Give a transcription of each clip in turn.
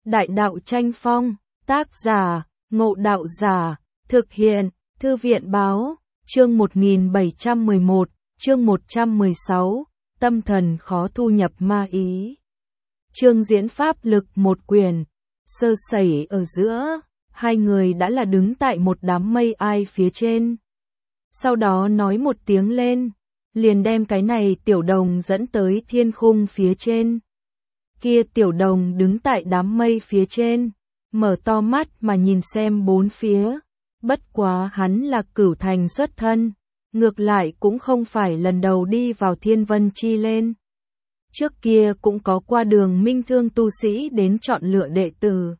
Đại đạo tranh phong, tác giả, Ngộ Đạo Giả, thực hiện, Thư viện báo, chương 1711, chương 116, tâm thần khó thu nhập ma ý. Chương diễn pháp lực một quyền, sơ sẩy ở giữa, hai người đã là đứng tại một đám mây ai phía trên. Sau đó nói một tiếng lên, liền đem cái này tiểu đồng dẫn tới thiên khung phía trên. Kia tiểu đồng đứng tại đám mây phía trên, mở to mắt mà nhìn xem bốn phía. Bất quá hắn là Cửu Thành xuất thân, ngược lại cũng không phải lần đầu đi vào Thiên Vân Chi lên. Trước kia cũng có qua đường minh thương tu sĩ đến chọn lựa đệ tử,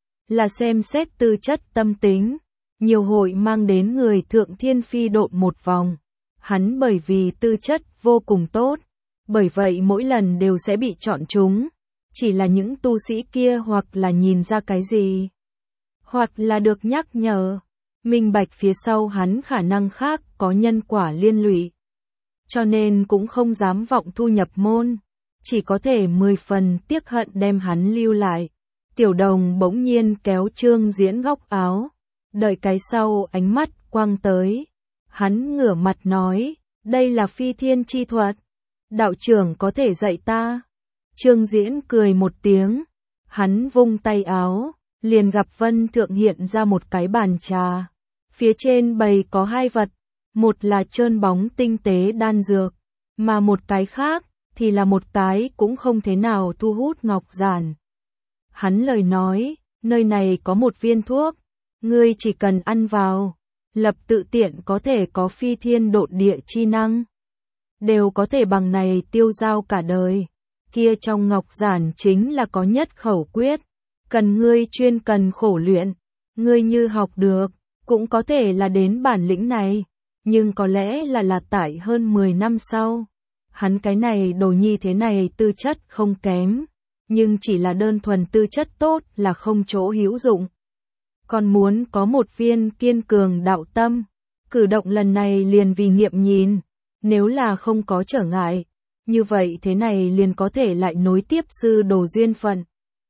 là xem xét tư chất tâm tính, nhiều hội mang đến người thượng thiên phi độn một vòng. Hắn bởi vì tư chất vô cùng tốt, bởi vậy mỗi lần đều sẽ bị chọn chúng. Chỉ là những tu sĩ kia hoặc là nhìn ra cái gì, hoặc là được nhắc nhở, minh bạch phía sau hắn khả năng khác có nhân quả liên lụy. Cho nên cũng không dám vọng thu nhập môn, chỉ có thể 10 phần tiếc hận đem hắn lưu lại. Tiểu đồng bỗng nhiên kéo Trương Diễn góc áo, đợi cái sau ánh mắt quăng tới. Hắn ngửa mặt nói, đây là phi thiên chi thuật, đạo trưởng có thể dạy ta. Trương Diễn cười một tiếng, hắn vung tay áo, liền gặp vân thượng hiện ra một cái bàn trà. Phía trên bày có hai vật, một là trơn bóng tinh tế đan dược, mà một cái khác thì là một cái cũng không thế nào thu hút ngọc giản. Hắn lời nói, nơi này có một viên thuốc, ngươi chỉ cần ăn vào, lập tự tiện có thể có phi thiên độn địa chi năng, đều có thể bằng này tiêu dao cả đời. Kia trong ngọc giản chính là có nhất khẩu quyết, cần ngươi chuyên cần khổ luyện, ngươi như học được, cũng có thể là đến bản lĩnh này, nhưng có lẽ là tại hơn 10 năm sau. Hắn cái này đồ nhi thế này tư chất không kém, nhưng chỉ là đơn thuần tư chất tốt là không chỗ hữu dụng. Còn muốn có một viên kiên cường đạo tâm, cử động lần này liền vì nghiệm nhìn, nếu là không có trở ngại, như vậy thế này liền có thể lại nối tiếp sư đồ duyên phận.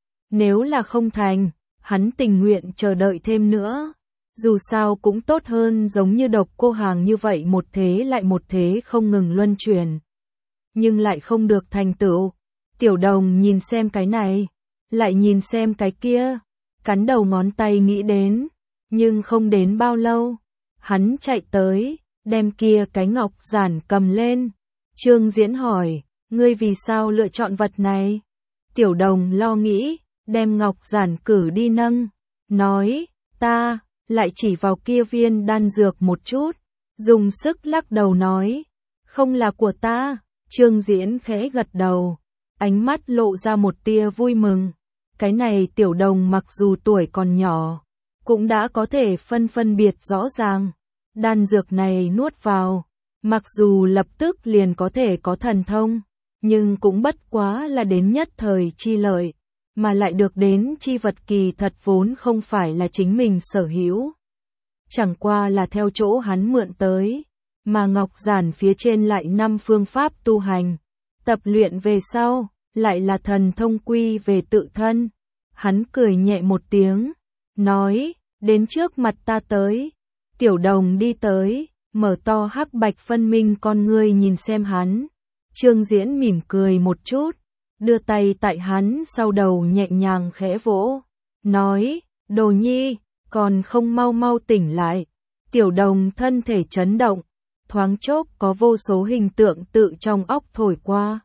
Nếu là không thành, hắn tình nguyện chờ đợi thêm nữa. Dù sao cũng tốt hơn giống như Độc Cô Hàng như vậy một thế lại một thế không ngừng luân chuyển. Nhưng lại không được thành tựu. Tiểu đồng nhìn xem cái này, lại nhìn xem cái kia, cắn đầu ngón tay nghĩ đến, nhưng không đến bao lâu. Hắn chạy tới, đem kia cái ngọc giản cầm lên. Trương Diễn hỏi, ngươi vì sao lựa chọn vật này? Tiểu đồng lo nghĩ, đem ngọc giản cử đi nâng, nói, ta, lại chỉ vào kia viên đan dược một chút, dùng sức lắc đầu nói, không là của ta. Trương Diễn khẽ gật đầu, ánh mắt lộ ra một tia vui mừng. Cái này tiểu đồng mặc dù tuổi còn nhỏ, cũng đã có thể phân biệt rõ ràng. Đan dược này nuốt vào, mặc dù lập tức liền có thể có thần thông, nhưng cũng bất quá là đến nhất thời chi lợi, mà lại được đến chi vật kỳ thật vốn không phải là chính mình sở hữu. Chẳng qua là theo chỗ hắn mượn tới, mà ngọc giản phía trên lại 5 phương pháp tu hành, tập luyện về sau, lại là thần thông quy về tự thân. Hắn cười nhẹ một tiếng, nói, đến trước mặt ta tới. Tiểu đồng đi tới, mở to hắc bạch phân minh con ngươi nhìn xem hắn. Trương Diễn mỉm cười một chút, đưa tay tại hắn sau đầu nhẹ nhàng khẽ vỗ, nói, đồ nhi, còn không mau mau tỉnh lại. Tiểu đồng thân thể chấn động, thoáng chốc có vô số hình tượng tự trong óc thổi qua.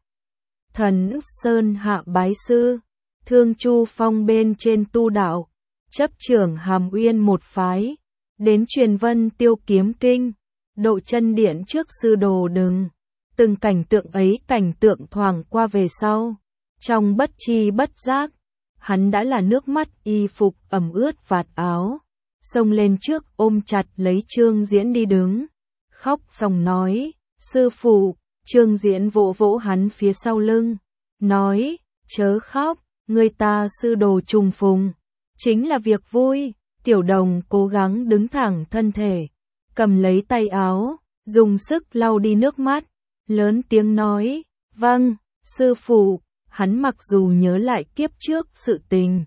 Thần Sơn hạ bái sư, Thương Chu Phong bên trên tu đạo, chấp trưởng Hàm Uyên một phái, đến truyền vân tiêu kiếm kinh, độ chân điện trước sư đồ đừng. Từng cảnh tượng ấy cảnh tượng thoảng qua về sau, trong bất chi bất giác, hắn đã là nước mắt y phục ẩm ướt vạt áo, xông lên trước ôm chặt lấy Trương Diễn đi đứng, khóc xong nói, sư phụ. Trương Diễn vỗ vỗ hắn phía sau lưng, nói, chớ khóc, người ta sư đồ trùng phùng, chính là việc vui. Tiểu đồng cố gắng đứng thẳng thân thể, cầm lấy tay áo, dùng sức lau đi nước mắt, lớn tiếng nói, vâng, sư phụ. Hắn mặc dù nhớ lại kiếp trước sự tình,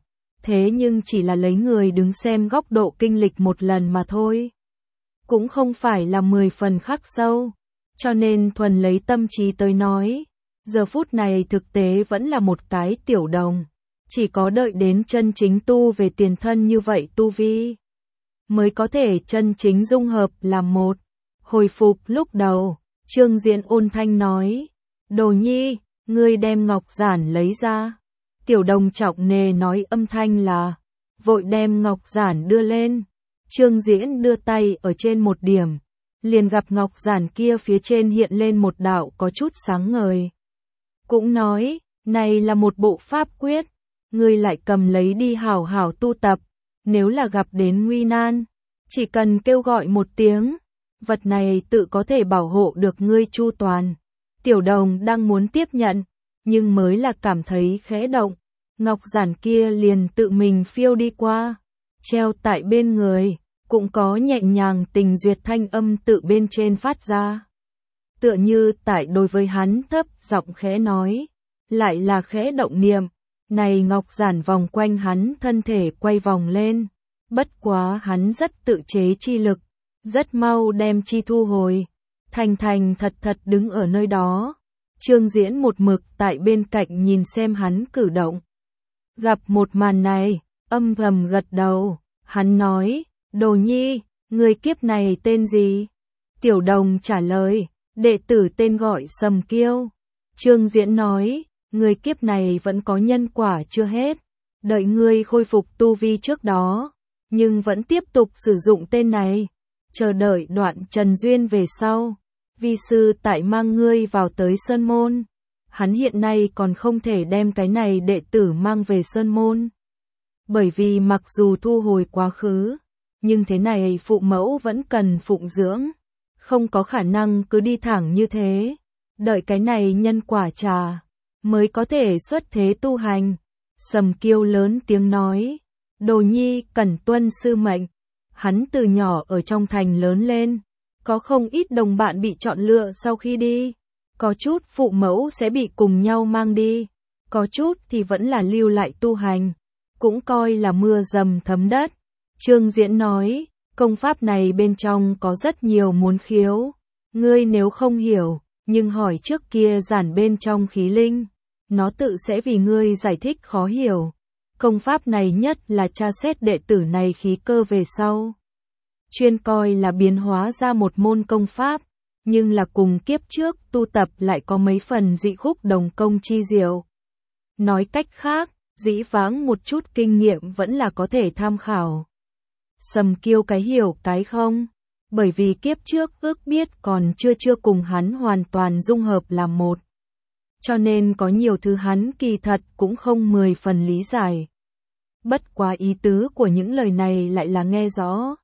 thế nhưng chỉ là lấy người đứng xem góc độ kinh lịch một lần mà thôi. Cũng không phải là 10 phần khắc sâu, cho nên thuần lấy tâm trí tới nói, giờ phút này thực tế vẫn là một cái tiểu đồng, chỉ có đợi đến chân chính tu về tiền thân như vậy tu vi, mới có thể chân chính dung hợp làm một. Hồi phục lúc đầu, Trương Diễn ôn thanh nói, Đồ Nhi, ngươi đem ngọc giản lấy ra. Tiểu đồng trọng nề nói âm thanh là, vội đem ngọc giản đưa lên. Trương Diễn đưa tay ở trên một điểm, liền gặp ngọc giản kia phía trên hiện lên một đạo có chút sáng ngời. Cũng nói, này là một bộ pháp quyết, ngươi lại cầm lấy đi hảo hảo tu tập, nếu là gặp đến nguy nan, chỉ cần kêu gọi một tiếng, vật này tự có thể bảo hộ được ngươi chu toàn. Tiểu đồng đang muốn tiếp nhận, nhưng mới là cảm thấy khẽ động, ngọc giản kia liền tự mình phiêu đi qua, treo tại bên người, cũng có nhẹ nhàng tình duyệt thanh âm tự bên trên phát ra. Tựa như tại đối với hắn thấp giọng khẽ nói, lại là khẽ động niệm, này ngọc giản vòng quanh hắn thân thể quay vòng lên, bất quá hắn rất tự chế chi lực, rất mau đem chi thu hồi, thành thành thật thật đứng ở nơi đó. Trương Diễn một mực tại bên cạnh nhìn xem hắn cử động. Gặp một màn này, âm thầm gật đầu, hắn nói, Đồ Nhi, người kiếp này tên gì? Tiểu đồng trả lời, đệ tử tên gọi Sầm Kiêu. Trương Diễn nói, người kiếp này vẫn có nhân quả chưa hết, đợi ngươi khôi phục tu vi trước đó, nhưng vẫn tiếp tục sử dụng tên này, chờ đợi đoạn trần duyên về sau. Vi sư tại mang ngươi vào tới Sơn Môn. Hắn hiện nay còn không thể đem cái này đệ tử mang về Sơn Môn. Bởi vì mặc dù thu hồi quá khứ, nhưng thế này phụ mẫu vẫn cần phụng dưỡng. Không có khả năng cứ đi thẳng như thế. Đợi cái này nhân quả trà, mới có thể xuất thế tu hành. Sầm Kiêu lớn tiếng nói, Đồ Nhi cần tuân sư mệnh. Hắn từ nhỏ ở trong thành lớn lên. Có không ít đồng bạn bị chọn lựa sau khi đi, có chút phụ mẫu sẽ bị cùng nhau mang đi, có chút thì vẫn là lưu lại tu hành, cũng coi là mưa dầm thấm đất. Trương Diễn nói, công pháp này bên trong có rất nhiều muốn khiếu, ngươi nếu không hiểu, nhưng hỏi trước kia giản bên trong khí linh, nó tự sẽ vì ngươi giải thích khó hiểu. Công pháp này nhất là tra xét đệ tử này khí cơ về sau. Chuyên coi là biến hóa ra một môn công pháp, nhưng là cùng kiếp trước tu tập lại có mấy phần dị khúc đồng công chi diệu. Nói cách khác, dĩ vãng một chút kinh nghiệm vẫn là có thể tham khảo. Sầm Kiêu cái hiểu cái không, bởi vì kiếp trước ước biết còn chưa cùng hắn hoàn toàn dung hợp làm một. Cho nên có nhiều thứ hắn kỳ thật cũng không 10 phần lý giải. Bất quá ý tứ của những lời này lại là nghe rõ.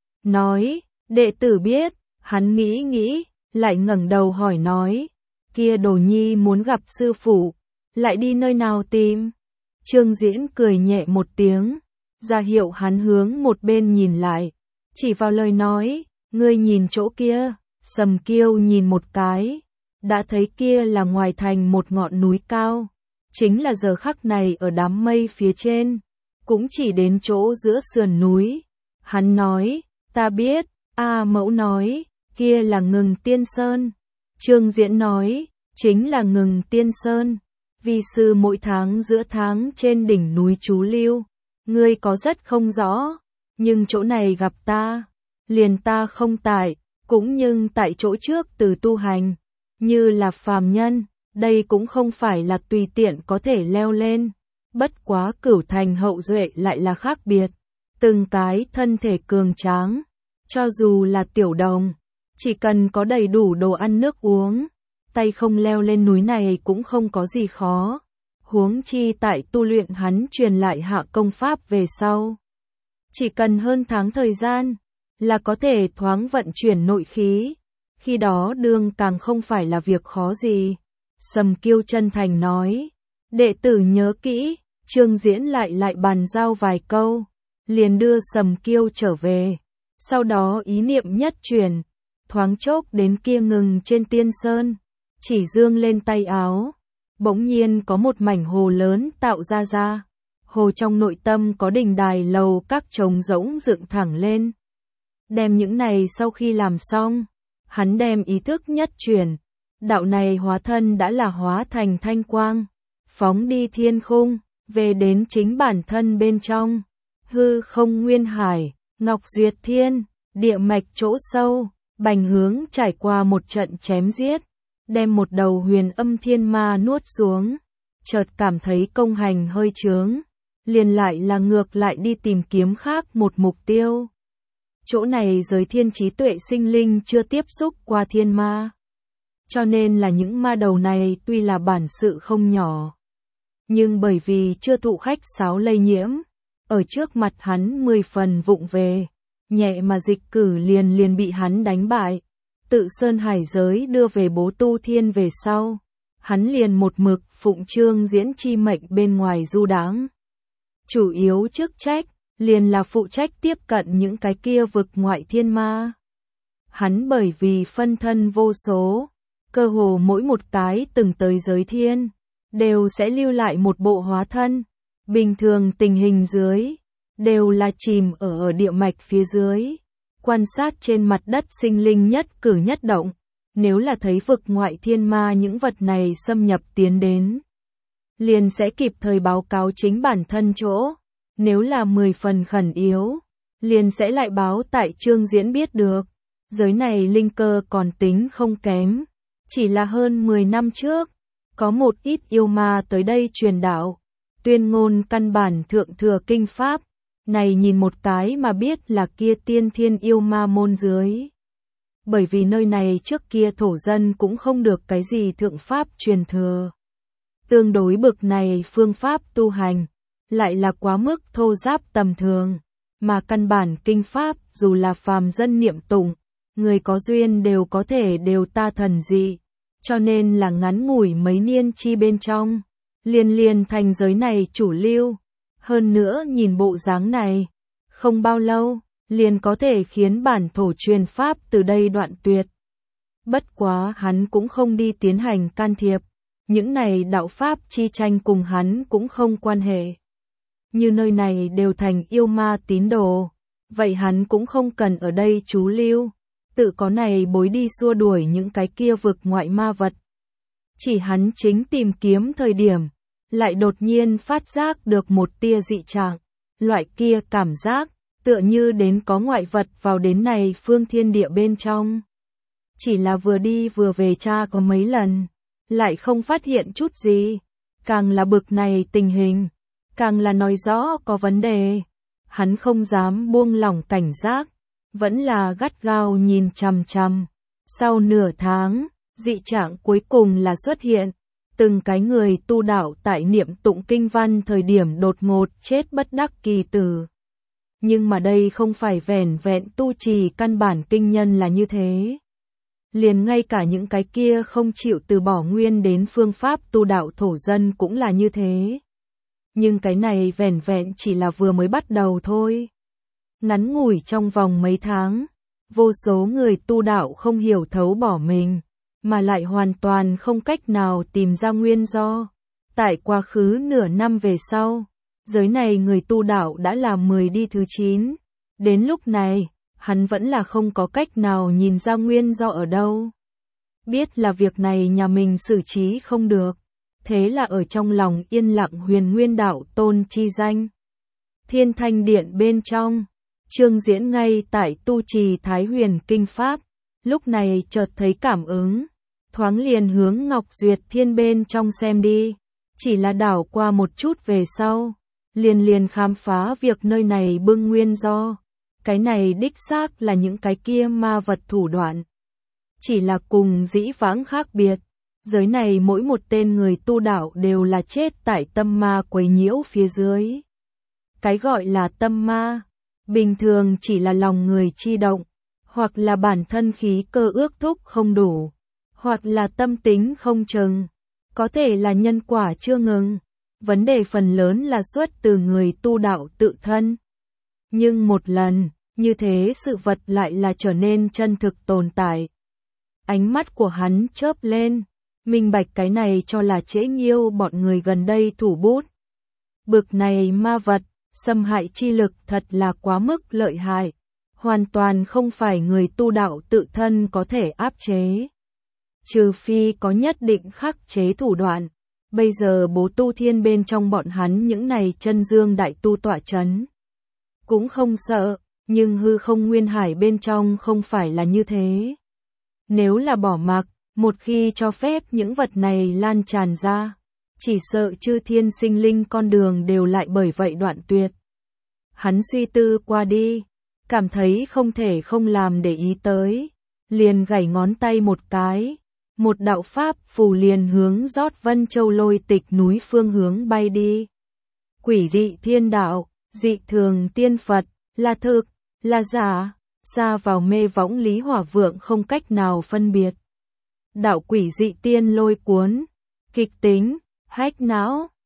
Nói, đệ tử biết, hắn nghĩ, lại ngẩng đầu hỏi nói, kia Đồ Nhi muốn gặp sư phụ, lại đi nơi nào tìm? Trương Diễn cười nhẹ một tiếng, ra hiệu hắn hướng một bên nhìn lại, chỉ vào lời nói, ngươi nhìn chỗ kia. Sầm Kiêu nhìn một cái, đã thấy kia là ngoài thành một ngọn núi cao, chính là giờ khắc này ở đám mây phía trên, cũng chỉ đến chỗ giữa sườn núi. Hắn nói, ta biết. Mẫu nói, kia là Ngừng Tiên Sơn. Trương Diễn nói, chính là Ngừng Tiên Sơn. Vi sư mỗi tháng giữa tháng trên đỉnh núi chú lưu, ngươi có rất không rõ, nhưng chỗ này gặp ta, liền ta không tại, cũng nhưng tại chỗ trước từ tu hành, như là phàm nhân, đây cũng không phải là tùy tiện có thể leo lên. Bất quá Cửu Thành hậu duệ lại là khác biệt, từng cái thân thể cường tráng. Cho dù là tiểu đồng, chỉ cần có đầy đủ đồ ăn nước uống, tay không leo lên núi này cũng không có gì khó. Huống chi tại tu luyện hắn truyền lại hạ công pháp về sau. Chỉ cần hơn tháng thời gian, là có thể thoáng vận chuyển nội khí. Khi đó đương càng không phải là việc khó gì. Sầm Kiêu chân thành nói, đệ tử nhớ kỹ. Trương Diễn lại bàn giao vài câu, liền đưa Sầm Kiêu trở về. Sau đó ý niệm nhất truyền, thoáng chốc đến kia Ngừng trên Tiên Sơn, chỉ dương lên tay áo, bỗng nhiên có một mảnh hồ lớn tạo ra. Hồ trong nội tâm có đình đài lầu các trống rỗng dựng thẳng lên. Đem những này sau khi làm xong, hắn đem ý thức nhất chuyển. Đạo này hóa thân đã là hóa thành thanh quang, phóng đi thiên khung, về đến chính bản thân bên trong. Hư không nguyên hải, ngọc duyệt thiên, địa mạch chỗ sâu, Bành Hướng trải qua một trận chém giết, đem một đầu huyền âm thiên ma nuốt xuống, chợt cảm thấy công hành hơi chướng, liền lại là ngược lại đi tìm kiếm khác một mục tiêu. Chỗ này giới thiên trí tuệ sinh linh chưa tiếp xúc qua thiên ma, cho nên là những ma đầu này tuy là bản sự không nhỏ, nhưng bởi vì chưa thụ khách sáo lây nhiễm, ở trước mặt hắn 10 phần vụng về, nhẹ mà dịch cử liền bị hắn đánh bại. Tự Sơn Hải giới đưa về Bố Tu Thiên về sau, hắn liền một mực phụng trương diễn chi mệnh bên ngoài du đãng. Chủ yếu chức trách liền là phụ trách tiếp cận những cái kia vực ngoại thiên ma. Hắn bởi vì phân thân vô số, cơ hồ mỗi một cái từng tới giới thiên, đều sẽ lưu lại một bộ hóa thân. Bình thường tình hình dưới, đều là chìm ở địa mạch phía dưới, quan sát trên mặt đất sinh linh nhất cử nhất động. Nếu là thấy vực ngoại thiên ma những vật này xâm nhập tiến đến, liền sẽ kịp thời báo cáo chính bản thân chỗ. Nếu là 10 phần khẩn yếu, liền sẽ lại báo tại trương diễn biết được. Giới này linh cơ còn tính không kém, chỉ là hơn 10 năm trước, có một ít yêu ma tới đây truyền đạo, tuyên ngôn căn bản thượng thừa kinh pháp, này nhìn một cái mà biết là kia tiên thiên yêu ma môn dưới. Bởi vì nơi này trước kia thổ dân cũng không được cái gì thượng pháp truyền thừa. Tương đối bực này phương pháp tu hành, lại là quá mức thô giáp tầm thường, mà căn bản kinh pháp dù là phàm dân niệm tụng, người có duyên đều có thể đều ta thần dị, cho nên là ngắn ngủi mấy niên chi bên trong, liền thành giới này chủ lưu. Hơn nữa nhìn bộ dáng này, không bao lâu, liền có thể khiến bản thổ truyền pháp từ đây đoạn tuyệt. Bất quá hắn cũng không đi tiến hành can thiệp, những này đạo pháp chi tranh cùng hắn cũng không quan hệ. Như nơi này đều thành yêu ma tín đồ, vậy hắn cũng không cần ở đây trú lưu, tự có này bối đi xua đuổi những cái kia vực ngoại ma vật. Chỉ hắn chính tìm kiếm thời điểm, lại đột nhiên phát giác được một tia dị trạng, loại kia cảm giác, tựa như đến có ngoại vật vào đến này phương thiên địa bên trong. Chỉ là vừa đi vừa về tra có mấy lần, lại không phát hiện chút gì, càng là bực này tình hình, càng là nói rõ có vấn đề. Hắn không dám buông lỏng cảnh giác, vẫn là gắt gao nhìn chằm chằm. Sau nửa tháng, dị trạng cuối cùng là xuất hiện. Từng cái người tu đạo tại niệm tụng kinh văn thời điểm đột ngột chết bất đắc kỳ tử. Nhưng mà đây không phải vẻn vẹn tu trì căn bản kinh nhân là như thế. Liền ngay cả những cái kia không chịu từ bỏ nguyên đến phương pháp tu đạo thổ dân cũng là như thế. Nhưng cái này vẻn vẹn chỉ là vừa mới bắt đầu thôi. Ngắn ngủi trong vòng mấy tháng, vô số người tu đạo không hiểu thấu bỏ mình, mà lại hoàn toàn không cách nào tìm ra nguyên do. Tại quá khứ nửa năm về sau, giới này người tu đạo đã là 10 đi thứ 9. Đến lúc này, hắn vẫn là không có cách nào nhìn ra nguyên do ở đâu. Biết là việc này nhà mình xử trí không được, thế là ở trong lòng yên lặng huyền nguyên đạo tôn chi danh. Thiên Thanh Điện bên trong, Trương Diễn ngay tại tu trì Thái Huyền Kinh Pháp, lúc này chợt thấy cảm ứng, thoáng liền hướng Ngọc Duyệt Thiên bên trong xem đi, chỉ là đảo qua một chút về sau, liền khám phá việc nơi này bưng nguyên do. Cái này đích xác là những cái kia ma vật thủ đoạn, chỉ là cùng dĩ vãng khác biệt. Giới này mỗi một tên người tu đạo đều là chết tại tâm ma quấy nhiễu phía dưới. Cái gọi là tâm ma, bình thường chỉ là lòng người chi động, hoặc là bản thân khí cơ ước thúc không đủ, hoặc là tâm tính không chừng, có thể là nhân quả chưa ngừng. Vấn đề phần lớn là xuất từ người tu đạo tự thân. Nhưng một lần, như thế sự vật lại là trở nên chân thực tồn tại. Ánh mắt của hắn chớp lên, minh bạch cái này cho là Trễ Nhiêu bọn người gần đây thủ bút. Bực này ma vật, xâm hại chi lực thật là quá mức lợi hại, hoàn toàn không phải người tu đạo tự thân có thể áp chế. Trừ phi có nhất định khắc chế thủ đoạn. Bây giờ Bố Tu Thiên bên trong bọn hắn những này chân dương đại tu tọa chấn cũng không sợ, nhưng hư không nguyên hải bên trong không phải là như thế. Nếu là bỏ mặc, một khi cho phép những vật này lan tràn ra, chỉ sợ chư thiên sinh linh con đường đều lại bởi vậy đoạn tuyệt. Hắn suy tư qua đi, cảm thấy không thể không làm để ý tới, liền gảy ngón tay một cái, một đạo pháp phù liền hướng rót Vân Châu Lôi Tịch núi phương hướng bay đi. Quỷ dị thiên đạo, dị thường tiên Phật, là thực, là giả, xa vào mê võng Lý Hỏa Vượng không cách nào phân biệt. Đạo quỷ dị tiên lôi cuốn, kịch tính, hách não,